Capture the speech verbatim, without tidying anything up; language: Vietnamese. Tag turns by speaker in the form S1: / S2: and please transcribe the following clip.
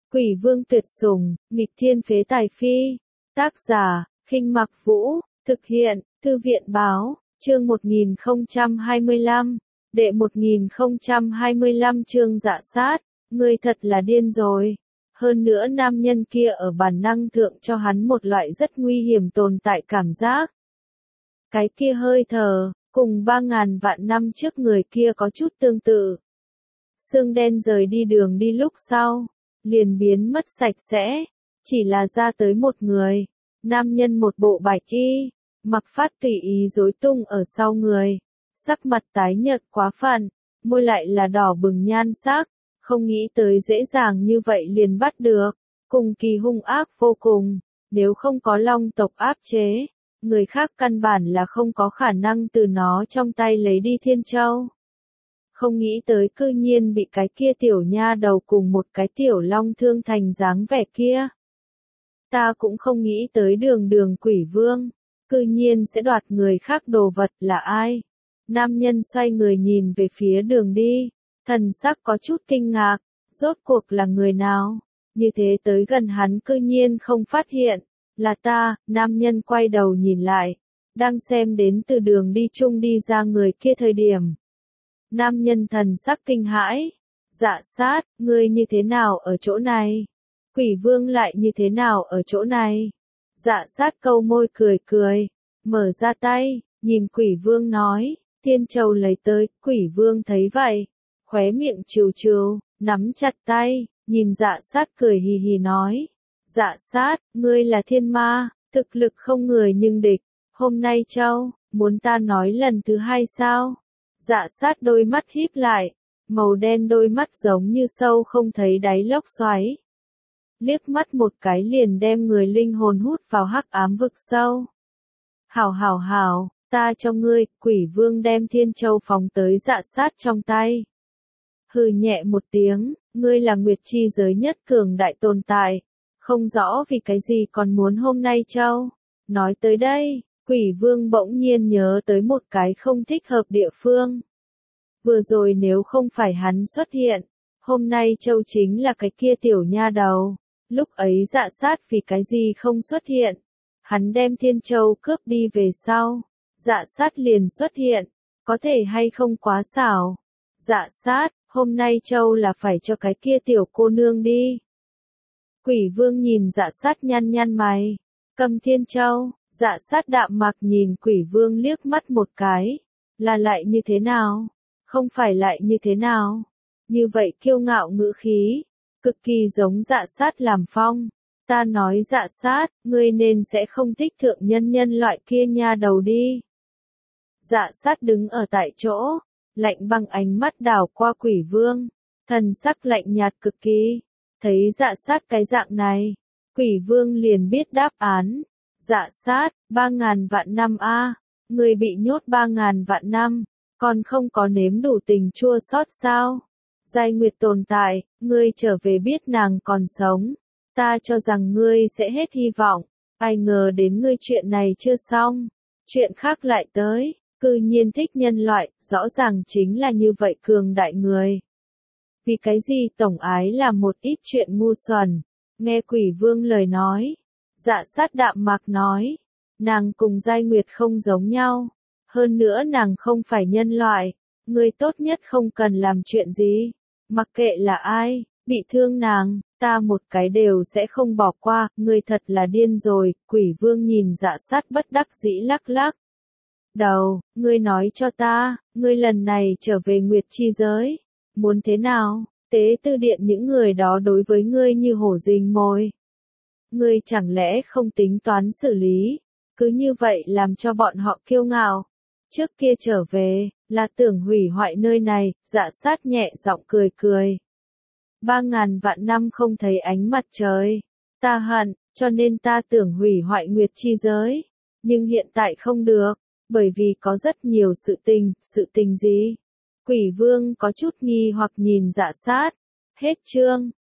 S1: Quỷ vương tuyệt sủng, nghịch thiên phế tài phi. Tác giả, Khinh Mặc Vũ, thực hiện, Thư viện báo, chương một nghìn không trăm hai mươi lăm, đệ một nghìn không trăm hai mươi lăm chương dạ sát, ngươi thật là điên rồi. Hơn nữa nam nhân kia ở bản năng thượng cho hắn một loại rất nguy hiểm tồn tại cảm giác. Cái kia hơi thở, cùng ba ngàn vạn năm trước người kia có chút tương tự. Xương đen rời đi đường đi lúc sau, liền biến mất sạch sẽ, chỉ là ra tới một người, nam nhân một bộ bạch y, mặc phát tùy ý rối tung ở sau người, sắc mặt tái nhợt quá phận, môi lại là đỏ bừng nhan sắc, không nghĩ tới dễ dàng như vậy liền bắt được, cùng kỳ hung ác vô cùng, nếu không có long tộc áp chế, người khác căn bản là không có khả năng từ nó trong tay lấy đi Thiên Châu. Không nghĩ tới cư nhiên bị cái kia tiểu nha đầu cùng một cái tiểu long thương thành dáng vẻ kia. Ta cũng không nghĩ tới đường đường quỷ vương, cư nhiên sẽ đoạt người khác đồ vật là ai. Nam nhân xoay người nhìn về phía đường đi, thần sắc có chút kinh ngạc, rốt cuộc là người nào, như thế tới gần hắn cư nhiên không phát hiện, là ta. Nam nhân quay đầu nhìn lại, đang xem đến từ đường đi chung đi ra người kia thời điểm. Nam nhân thần sắc kinh hãi, dạ sát, ngươi như thế nào ở chỗ này? Quỷ vương lại như thế nào ở chỗ này? Dạ sát câu môi cười cười, mở ra tay, nhìn quỷ vương nói, Thiên Châu lấy tới. Quỷ vương thấy vậy, khóe miệng trừ trừ, nắm chặt tay, nhìn dạ sát cười hì hì nói, dạ sát, ngươi là thiên ma, thực lực không người nhưng địch, hôm nay Châu, muốn ta nói lần thứ hai sao? Dạ sát đôi mắt híp lại, màu đen đôi mắt giống như sâu không thấy đáy lốc xoáy. Liếc mắt một cái liền đem người linh hồn hút vào hắc ám vực sâu. Hảo hảo hảo, ta cho ngươi. Quỷ vương đem Thiên Châu phóng tới dạ sát trong tay. Hừ nhẹ một tiếng, ngươi là nguyệt chi giới nhất cường đại tồn tại, không rõ vì cái gì còn muốn hôm nay Châu. Nói tới đây, quỷ vương bỗng nhiên nhớ tới một cái không thích hợp địa phương. Vừa rồi nếu không phải hắn xuất hiện, hôm nay Châu chính là cái kia tiểu nha đầu. Lúc ấy dạ sát vì cái gì không xuất hiện, hắn đem Thiên Châu cướp đi về sau, dạ sát liền xuất hiện, có thể hay không quá xảo. Dạ sát, hôm nay Châu là phải cho cái kia tiểu cô nương đi. Quỷ vương nhìn dạ sát nhăn nhăn mày, cầm Thiên Châu. Dạ sát đạm mạc nhìn quỷ vương liếc mắt một cái, là lại như thế nào? Không phải lại như thế nào? Như vậy kiêu ngạo ngữ khí, cực kỳ giống dạ sát làm phong. Ta nói dạ sát, ngươi nên sẽ không thích thượng nhân nhân loại kia nha đầu đi. Dạ sát đứng ở tại chỗ, lạnh băng ánh mắt đảo qua quỷ vương, thần sắc lạnh nhạt cực kỳ. Thấy dạ sát cái dạng này, quỷ vương liền biết đáp án. Dạ sát, ba ngàn vạn năm a, à, người bị nhốt ba ngàn vạn năm, còn không có nếm đủ tình chua xót sao? Giai Nguyệt tồn tại, ngươi trở về biết nàng còn sống, ta cho rằng ngươi sẽ hết hy vọng, ai ngờ đến ngươi chuyện này chưa xong, chuyện khác lại tới, cư nhiên thích nhân loại, rõ ràng chính là như vậy cường đại người. Vì cái gì tổng ái là một ít chuyện ngu xuẩn, nghe quỷ vương lời nói. Dạ sát đạm mạc nói, nàng cùng Giai Nguyệt không giống nhau, hơn nữa nàng không phải nhân loại, ngươi tốt nhất không cần làm chuyện gì, mặc kệ là ai, bị thương nàng, ta một cái đều sẽ không bỏ qua, ngươi thật là điên rồi. Quỷ vương nhìn dạ sát bất đắc dĩ lắc lắc đầu, ngươi nói cho ta, ngươi lần này trở về Nguyệt chi giới, muốn thế nào? Tế tư điện những người đó đối với ngươi như hổ rình mồi. Ngươi chẳng lẽ không tính toán xử lý, cứ như vậy làm cho bọn họ kiêu ngạo. Trước kia trở về, là tưởng hủy hoại nơi này. Dạ sát nhẹ giọng cười cười. Ba ngàn vạn năm không thấy ánh mặt trời, ta hận, cho nên ta tưởng hủy hoại Nguyệt chi giới. Nhưng hiện tại không được, bởi vì có rất nhiều sự tình. Sự tình gì? Quỷ vương có chút nghi hoặc nhìn dạ sát. Hết chương.